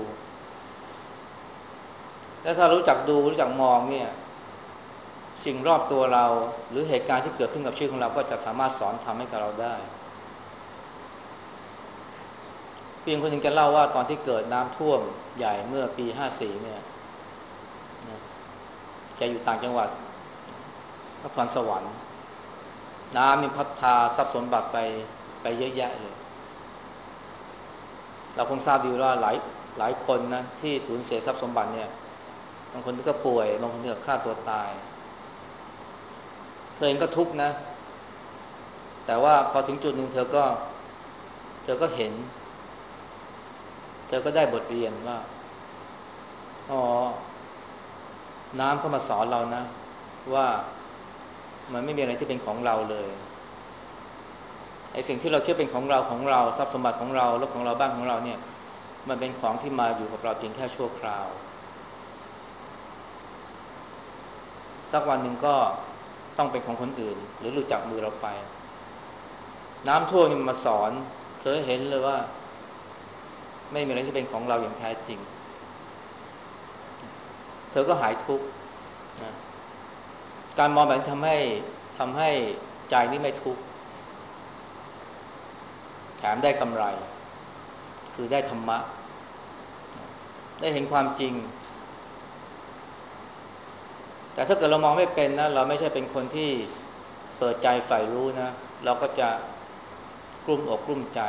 และถ้ารู้จักดูรู้จักมองเนี่ยสิ่งรอบตัวเราหรือเหตุการณ์ที่เกิดขึ้นกับชีวิตของเราก็จะสามารถสอนทำให้กับเราได้เพียงคนหนึ่งแกเล่าว่าตอนที่เกิดน้ำท่วมใหญ่เมื่อปีห้าสี่เนี่ยนะแกอยู่ต่างจังหวัดนครสวรรค์น้ำมีพัดพาทรัพย์สมบัติไปไปเยอะแยะเลยเราคงทราบดีว่าหลายหลายคนนะที่สูญเสียทรัพย์สมบัติเนี่ยบางคนก็ป่วยบางคนก็ฆ่าตัวตายเธอเองก็ทุกข์นะแต่ว่าพอถึงจุดหนึ่งเธอก็เธอก็เห็นเธอก็ได้บทเรียนว่าอ๋อน้ำเข้ามาสอนเรานะว่ามันไม่มีอะไรที่เป็นของเราเลยไอ้สิ่งที่เราคิดเป็นของเราของเราทรัพย์สมบัติของเรารถของเราบ้านของเราเนี่ยมันเป็นของที่มาอยู่กับเราเพียงแค่ชั่วคราวสักวันหนึ่งก็ต้องเป็นของคนอื่นหรือหลุดจากมือเราไปน้ำท่วมนี่มันมาสอนเธอเห็นเลยว่าไม่มีอะไรที่เป็นของเราอย่างแท้จริงเธอก็หายทุกข์นะการมองแบบนี้ทำให้ทำให้ใจนี่ไม่ทุกข์แถมได้กำไรคือได้ธรรมะได้เห็นความจริงแต่ถ้าเกิดเรามองไม่เป็นนะเราไม่ใช่เป็นคนที่เปิดใจใฝ่รู้นะเราก็จะกลุ้มอกกลุ้มใจ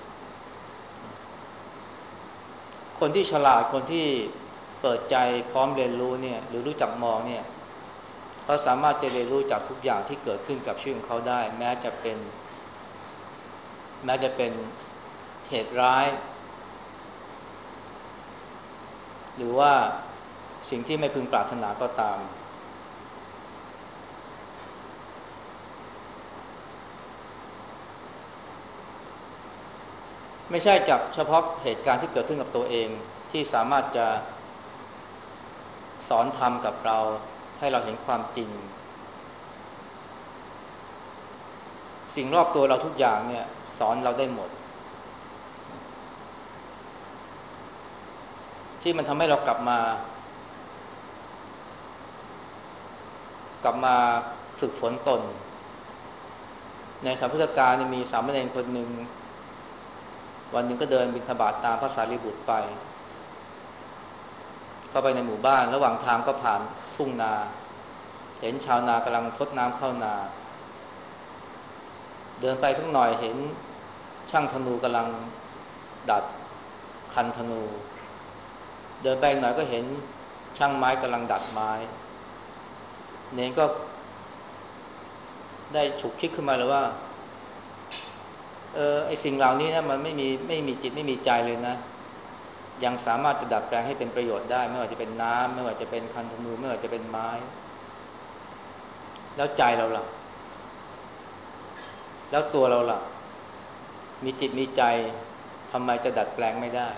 คนที่ฉลาดคนที่เปิดใจพร้อมเรียนรู้เนี่ยหรือรู้จักมองเนี่ยเขาสามารถจะเรียนรู้จากทุกอย่างที่เกิดขึ้นกับชีวิตของเขาได้แม้จะเป็นแม้จะเป็นเหตุร้ายหรือว่าสิ่งที่ไม่พึงปรารถนาก็ตามไม่ใช่จับเฉพาะเหตุการณ์ที่เกิดขึ้นกับตัวเองที่สามารถจะสอนธรรมกับเราให้เราเห็นความจริงสิ่งรอบตัวเราทุกอย่างเนี่ยสอนเราได้หมดที่มันทำให้เรากลับมากลับมาฝึกฝนตนในสมัยพุทธกาลมีสามเณรคนหนึ่งวันหนึ่งก็เดินบิณฑบาตตามพระสารีบุตรไปก็ไปในหมู่บ้านระหว่างทางก็ผ่านทุ่งนาเห็นชาวนากำลังทดน้ำเข้านาเดินไปสักหน่อยเห็นช่างธนูกำลังดัดคันธนูเดินไปหน่อยก็เห็นช่างไม้กำลังดัดไม้เนนก็ได้ฉุกคิดขึ้นมาเลยว่าเออไอสิ่งเหล่านี้นะมันไม่มีไม่มีจิตไม่มีใจเลยนะยังสามารถจะดัดแปลงให้เป็นประโยชน์ได้ไม่ว่าจะเป็นน้ำไม่ว่าจะเป็นคันธนูไม่ว่าจะเป็นไม้แล้วใจเราล่ะแล้วตัวเราล่ะมีจิตมีใจทำไมจะดัดแปลงไม่ได้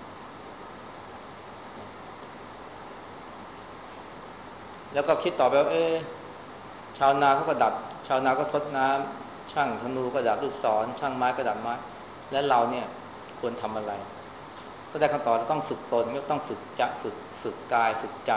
แล้วก็คิดต่อไปว่าเออชาวนาเขาก็ดัดชาวนาก็ทดน้ำช่างธนูก็ดัดลูกศรช่างไม้ก็ดัดไม้และเราเนี่ยควรทำอะไรก็ได้คำตอบเราต้องฝึกตนก็ต้องฝึกจะฝึกฝึกกายฝึกใจ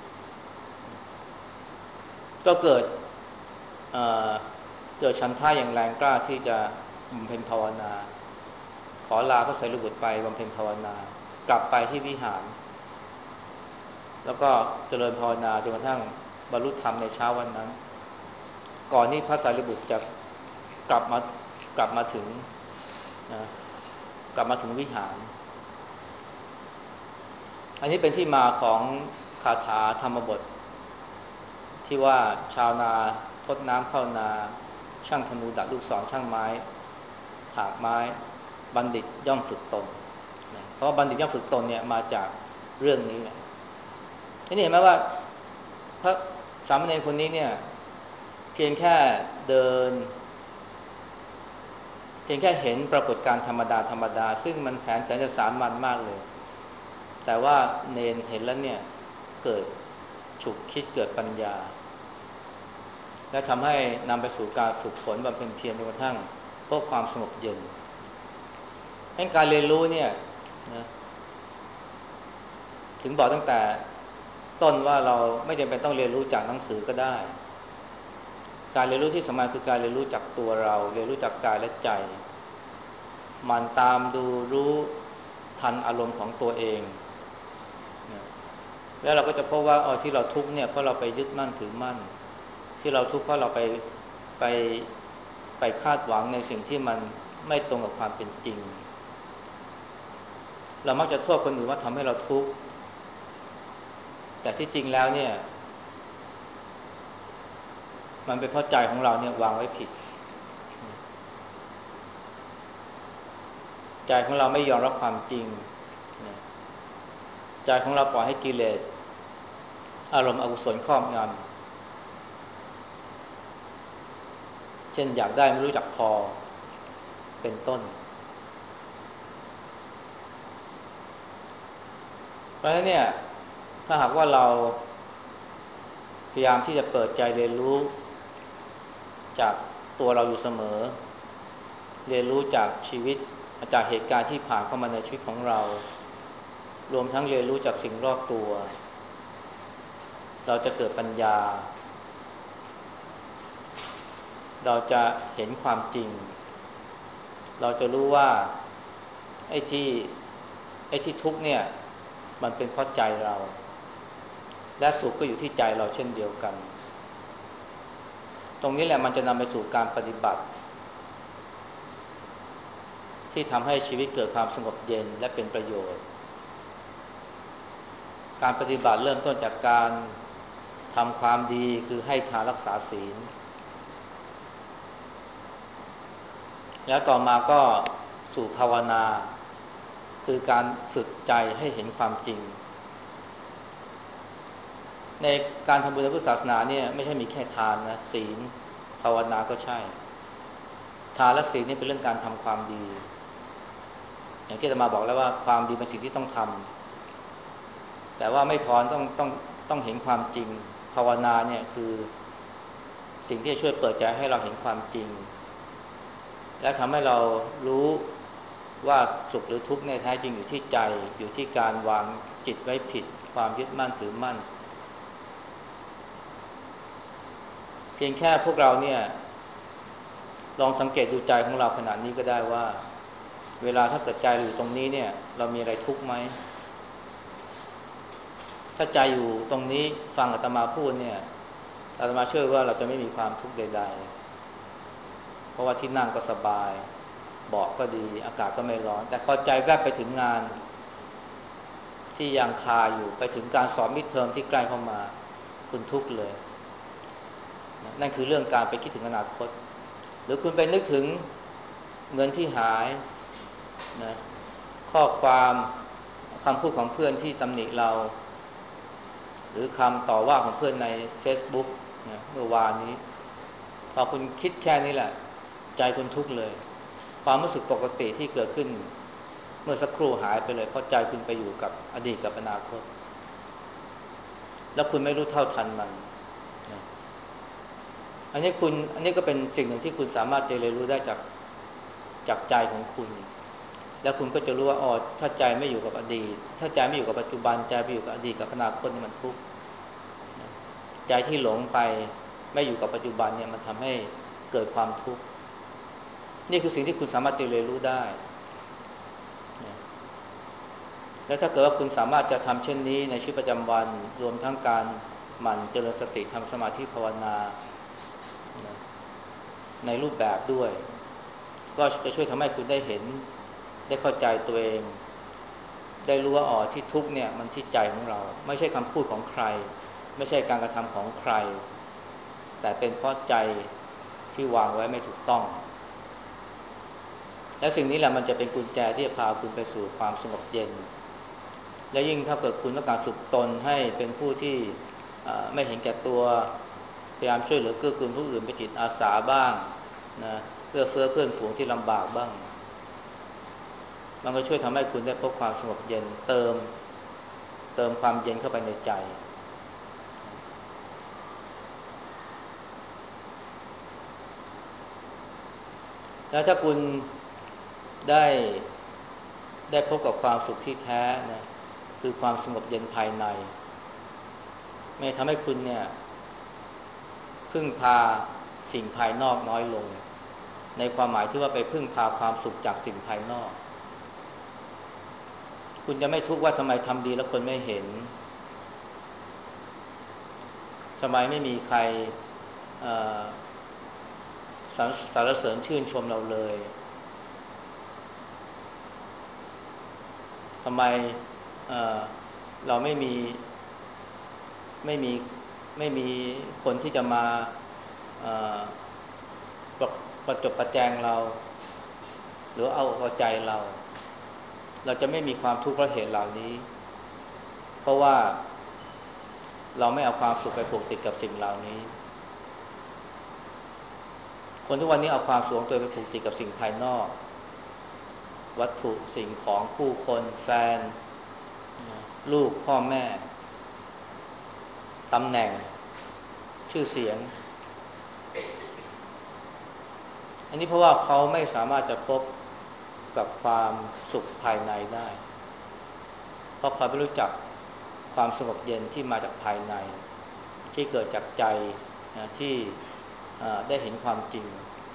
ก็เกิดเอ่อเกิดฉันท่าอย่างแรงกล้าที่จะบำเพ็ญภาวนาขอลาพระไตรปิฎกไปบำเพ็ญภาวนากลับไปที่วิหารแล้วก็เจริญภาวนาจนกระทั่งบรรลุธรรมในเช้าวันนั้นก่อนที่พระสารีบุตรจะกลับมากลับมาถึงนะกลับมาถึงวิหารอันนี้เป็นที่มาของคาถาธรรมบทที่ว่าชาวนาทดน้ำเข้านาช่างธนูดัดลูกศรช่างไม้ถากไม้บัณฑิตย่อมฝึกตนนะเพราะว่าบัณฑิตย่อมฝึกตนเนี่ยมาจากเรื่องนี้เนี่ยนี่เห็นไหมว่าพระสามเณรคนนี้เนี่ยเพียงแค่เดินเพียงแค่เห็นปรากฏการณ์ธรรมดาธรรมดาซึ่งมันแสนแสนจะสามัญมากเลยแต่ว่าเนนเห็นแล้วเนี่ยเกิดฉุกคิดเกิดปัญญาและทำให้นำไปสู่การฝึกฝนบำเพ็ญเพียรจนกระทั่งพบความสงบเย็นให้การเรียนรู้เนี่ยนะถึงบอกตั้งแต่ต้นว่าเราไม่จำเป็นต้องเรียนรู้จากหนังสือก็ได้การเรียนรู้ที่สำคัญคือการเรียนรู้จากตัวเราเรียนรู้จากกายและใจมันตามดูรู้ทันอารมณ์ของตัวเองนะแล้วเราก็จะพบว่าอ๋อที่เราทุกข์เนี่ยเพราะเราไปยึดมั่นถือมั่นที่เราทุกข์เพราะเราไปไปไปคาดหวังในสิ่งที่มันไม่ตรงกับความเป็นจริงเรามักจะโทษคนอื่นว่าทำให้เราทุกข์แต่ที่จริงแล้วเนี่ยมันเป็นเพราะใจของเราเนี่ยวางไว้ผิดใจของเราไม่ยอมรับความจริงใจของเราปล่อยให้กิเลสอารมณ์อกุศลครอบงำเช่นอยากได้ไม่รู้จักพอเป็นต้นเพราะฉะนั้นเนี่ยถ้าหากว่าเราพยายามที่จะเปิดใจเรียนรู้จากตัวเราอยู่เสมอเรียนรู้จากชีวิตจากเหตุการณ์ที่ผ่านเข้ามาในชีวิตของเรารวมทั้งเรียนรู้จากสิ่งรอบตัวเราจะเกิดปัญญาเราจะเห็นความจริงเราจะรู้ว่าไอ้ที่ไอ้ที่ทุกข์เนี่ยมันเป็นเพราะใจเราและสุขก็อยู่ที่ใจเราเช่นเดียวกันตรงนี้แหละมันจะนำไปสู่การปฏิบัติที่ทำให้ชีวิตเกิดความสงบเย็นและเป็นประโยชน์การปฏิบัติเริ่มต้นจากการทำความดีคือให้ทานรักษาศีลแล้วต่อมาก็สู่ภาวนาคือการฝึกใจให้เห็นความจริงในการทำบุญในพุทธศาสนาเนี่ยไม่ใช่มีแค่ทานนะศีลภาวนาก็ใช่ทานและศีลนี่เป็นเรื่องการทำความดีอย่างที่อาตมาบอกแล้วว่าความดีเป็นสิ่งที่ต้องทำแต่ว่าไม่พอต้องต้องต้องเห็นความจริงภาวนาเนี่ยคือสิ่งที่จะช่วยเปิดใจให้เราเห็นความจริงและทำให้เรารู้ว่าสุขหรือทุกข์ในแท้จริงอยู่ที่ใจอยู่ที่การวางจิตไว้ผิดความยึดมั่นถือมั่นเพียงแค่พวกเราเนี่ยลองสังเกตดูใจของเราขณะนี้ก็ได้ว่าเวลาถ้าเกิดใจเราอยู่ตรงนี้เนี่ยเรามีอะไรทุกข์ไหมถ้าใจอยู่ตรงนี้ฟังอาตมาพูดเนี่ยอาตมาเชื่อว่าเราจะไม่มีความทุกข์ใดๆเพราะว่าที่นั่งก็สบายเบาะก็ดีอากาศก็ไม่ร้อนแต่พอใจแวบไปถึงงานที่ยังคาอยู่ไปถึงการสอบมิดเทอมที่ใกล้เข้ามาคุณทุกข์เลยนั่นคือเรื่องการไปคิดถึงอนาคตหรือคุณไปนึกถึงเงินที่หายนะข้อความคำพูดของเพื่อนที่ตำหนิเราหรือคำต่อว่าของเพื่อนใน Facebook นะเมื่อวานนี้พอคุณคิดแค่นี้แหละใจคุณทุกข์เลยความรู้สึกปกติที่เกิดขึ้นเมื่อสักครู่หายไปเลยเพราะใจคุณไปอยู่กับอดีตกับอนาคตแล้วคุณไม่รู้เท่าทันมันนะอันนี้คุณอันนี้ก็เป็นสิ่งหนึ่งที่คุณสามารถจะเรียนรู้ได้จากจากใจของคุณแล้วคุณก็จะรู้ว่าอ๋อถ้าใจไม่อยู่กับอดีตถ้าใจไม่อยู่กับปัจจุบันใจไปอยู่กับอดีตกับอนาคตนี่มันทุกข์ใจที่หลงไปไม่อยู่กับปัจจุบันเนี่ยมันทำให้เกิดความทุกข์นี่คือสิ่งที่คุณสามารถเรียนรู้ได้แล้วถ้าเกิดว่าคุณสามารถจะทำเช่นนี้ในชีวิตประจำวันรวมทั้งการหมั่นเจริญสติทำสมาธิภาวนาในรูปแบบด้วยก็จะช่วยทำให้คุณได้เห็นได้เข้าใจตัวเองได้รู้ว่าอ๋อที่ทุกข์เนี่ยมันที่ใจของเราไม่ใช่คำพูดของใครไม่ใช่การกระทำของใครแต่เป็นเพราะใจที่วางไว้ไม่ถูกต้องและสิ่งนี้แหละมันจะเป็นกุญแจที่จะพาคุณไปสู่ความสงบเย็นและยิ่งถ้าเกิดคุณต้องการฝึกตนให้เป็นผู้ที่ไม่เห็นแก่ตัวพยายามช่วยเหลือเกื้อกูลผู้อื่นเป็นจิตอาสาบ้างนะเพื่อเฟื้อเพื่อนฝูงที่ลำบากบ้างมันก็ช่วยทำให้คุณได้พบความสงบเย็นเติมเติมความเย็นเข้าไปในใจแล้วถ้าคุณได้ได้พบกับความสุขที่แท้นะคือความสงบเย็นภายในไม่ทำให้คุณเนี่ยพึ่งพาสิ่งภายนอกน้อยลงในความหมายที่ว่าไปพึ่งพาความสุขจากสิ่งภายนอกคุณจะไม่ทุกข์ว่าทำไมทำดีแล้วคนไม่เห็นทำไมไม่มีใครสรรเสริญชื่นชมเราเลยทำไม เ, เราไม่มีไม่มีไม่มีคนที่จะมาประ, ประจบประแจงเราหรือเอาเอาใจเราเราจะไม่มีความทุกข์เพราะเหตุเหล่านี้เพราะว่าเราไม่เอาความสุขไปผูกติดกับสิ่งเหล่านี้คนทุกวันนี้เอาความสุขของตัวไปผูกติดกับสิ่งภายนอกวัตถุสิ่งของผู้คนแฟนลูกพ่อแม่ตำแหน่งชื่อเสียงอันนี้เพราะว่าเขาไม่สามารถจะพบกับความสุขภายในได้เพราะเขาไม่รู้จักความสงบเย็นที่มาจากภายในที่เกิดจากใจนะที่ได้เห็นความจริง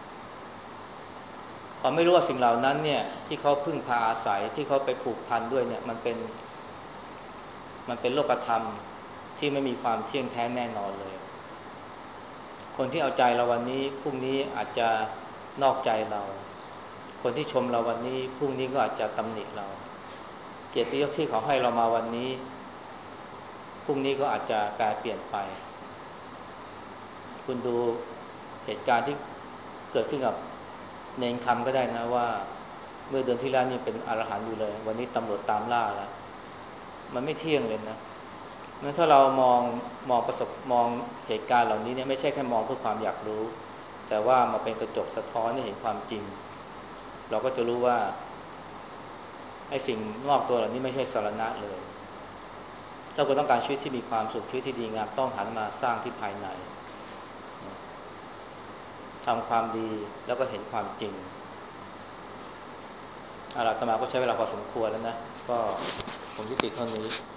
เขาไม่รู้ว่าสิ่งเหล่านั้นเนี่ยที่เขาพึ่งพาอาศัยที่เขาไปผูกพันด้วยเนี่ยมันเป็นมันเป็นโลกธรรมที่ไม่มีความเที่ยงแท้แน่นอนเลยคนที่เอาใจเราวันนี้พรุ่งนี้อาจจะนอกใจเราคนที่ชมเราวันนี้พรุ่งนี้ก็อาจจะตำหนิเราเกียรติยศที่เขาให้เรามาวันนี้พรุ่งนี้ก็อาจจะแปรเปลี่ยนไปคุณดูเหตุการณ์ที่เกิดขึ้นกับเนนคำก็ได้นะว่าเมื่อเดือนที่แล้วนี่เป็นอรหันต์อยู่เลยวันนี้ตำรวจตามล่าแล้วมันไม่เที่ยงเลยนะงั้นถ้าเรามองมองประสบมองเหตุการณ์เหล่านี้เนี่ยไม่ใช่แค่มองเพื่อความอยากรู้แต่ว่ามาเป็นกระจกสะท้อนให้เห็นความจริงเราก็จะรู้ว่าไอ้สิ่งนอกตัวเหล่านี้ไม่ใช่สาระเลยถ้าคุณต้องการชีวิตที่มีความสุขชีวิตที่ดีงามต้องหันมาสร้างที่ภายในทำความดีแล้วก็เห็นความจริงอาตมาก็ใช้เวลาพอสมควรแล้วนะก็ผมยุติเท่านี้